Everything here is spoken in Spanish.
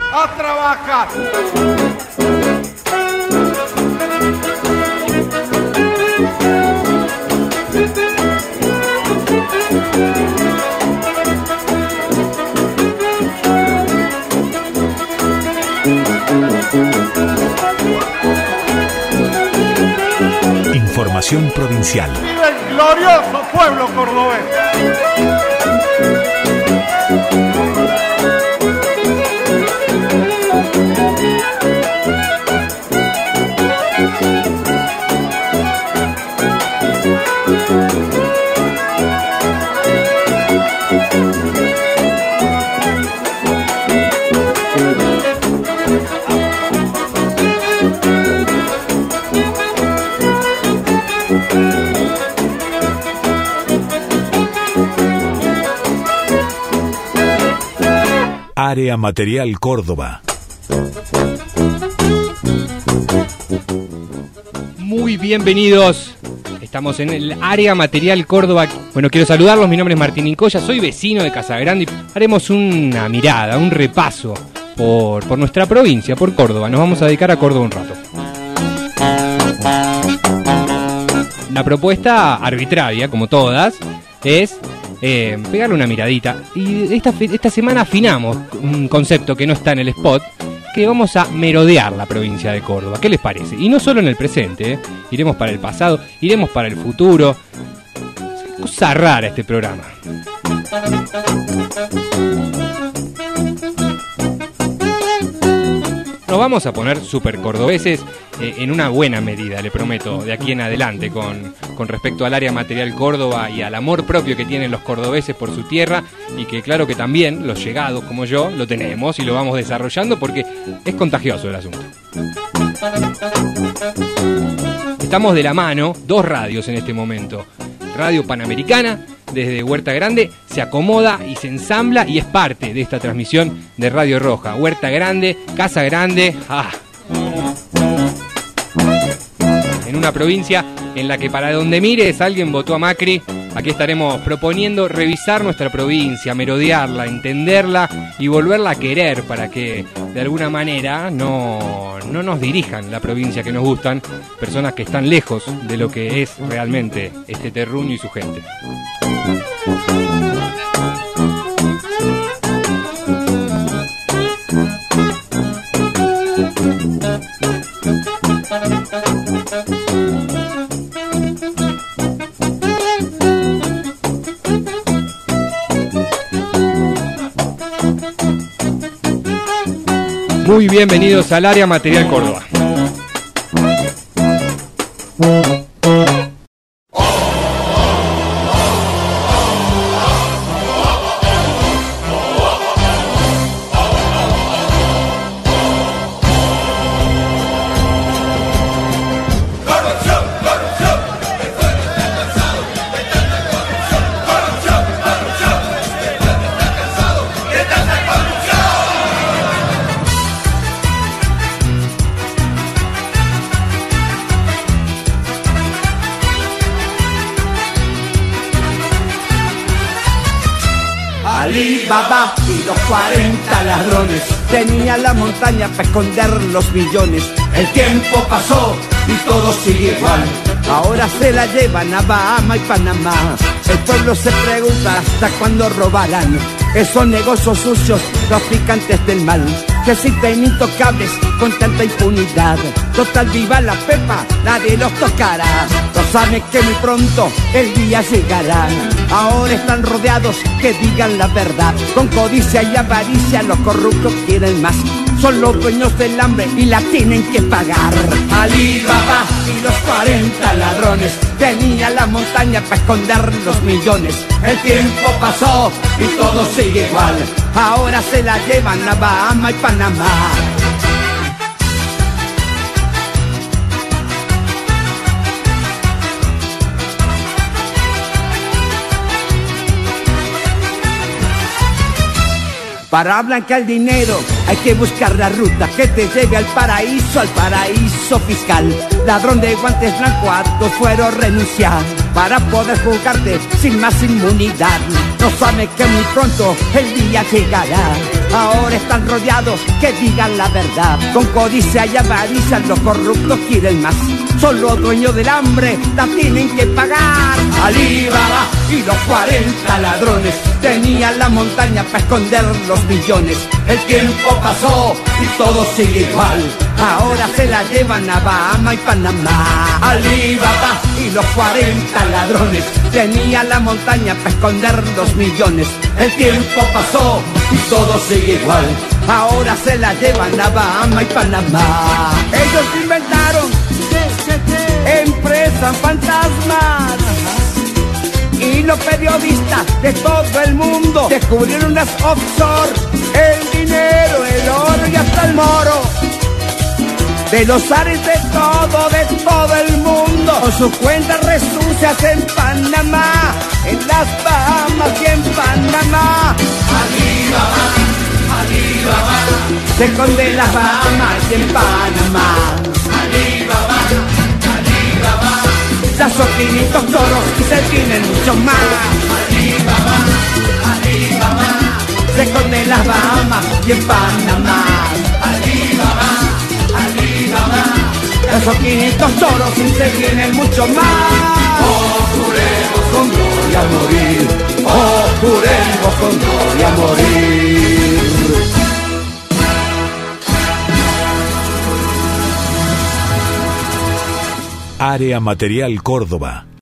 ¡A trabajar! Información provincial. ¡Viva el glorioso pueblo cordobés! Área Material Córdoba. Muy bienvenidos. Estamos en el Área Material Córdoba. Bueno, quiero saludarlos. Mi nombre es Martín Incoya, soy vecino de Casagrande. Haremos una mirada, un repaso por nuestra provincia, por Córdoba. Nos vamos a dedicar a Córdoba un rato. La propuesta arbitraria, como todas, es pegarle una miradita. Y esta semana afinamos un concepto que no está en el spot, que vamos a merodear la provincia de Córdoba. ¿Qué les parece? Y no solo en el presente, iremos para el pasado, iremos para el futuro. Cosa rara este programa. Nos vamos a poner súper cordobeses en una buena medida, le prometo, de aquí en adelante, con respecto al Área Material Córdoba y al amor propio que tienen los cordobeses por su tierra, y que claro que también los llegados como yo lo tenemos y lo vamos desarrollando porque es contagioso el asunto. Estamos de la mano, dos radios en este momento. Radio Panamericana, desde Huerta Grande, se acomoda y se ensambla y es parte de esta transmisión de Radio Roja. Huerta Grande, Casa Grande, en una provincia en la que para donde mires alguien votó a Macri. Aquí estaremos proponiendo revisar nuestra provincia, merodearla, entenderla y volverla a querer para que de alguna manera no nos dirijan la provincia que nos gustan, personas que están lejos de lo que es realmente este terruño y su gente. Muy bienvenidos al Área Material Córdoba. Alibaba y los 40 ladrones tenían la montaña para esconder los millones. El tiempo pasó y todo sigue igual. Ahora se la llevan a Bahama y Panamá. El pueblo se pregunta hasta cuándo robarán esos negocios sucios, traficantes del mal, que existen intocables con tanta impunidad. Total, viva la Pepa, nadie los tocará. No saben que muy pronto el día llegará. Ahora están rodeados, que digan la verdad. Con codicia y avaricia los corruptos quieren más. Son los dueños del hambre y la tienen que pagar. Alibaba y los 40 ladrones tenían la montaña para esconder los millones. El tiempo pasó y todo sigue igual. Ahora se la llevan a Bahama y Panamá. Para blanquear el dinero hay que buscar la ruta que te lleve al paraíso fiscal. Ladrón de guantes blancos, a tu fuero renunciar para poder juzgarte sin más inmunidad. No sabe que muy pronto el día llegará. ahora están rodeados, que digan la verdad. Con codicia y avaricia los corruptos quieren más. Son los dueños del hambre, la tienen que pagar. Alí Baba y los 40 ladrones tenían la montaña para esconder los millones. El tiempo pasó y todo sigue igual, ahora se la llevan a Bahama y Panamá. Alí Baba y los 40 ladrones tenían la montaña para esconder los millones. El tiempo pasó y todo sigue igual, ahora se la llevan a Bahama y Panamá. Ellos inventaron empresas fantasmas y los periodistas de todo el mundo descubrieron las offshore, el dinero, el oro y hasta el moro de los ares de todo el mundo, con sus cuentas resucias en Panamá, en las Bahamas y en Panamá. Alí Baba, se esconde en las Bahamas y en Panamá. Alí Baba, las soquinitos toros y se tienen mucho más. Alí Baba, se esconde en las Bahamas y en Panamá. Alí Baba, los soquinitos toros y se tienen mucho más. Oh, juremos con gloria morir, oh, juremos con gloria morir. Área Material Córdoba.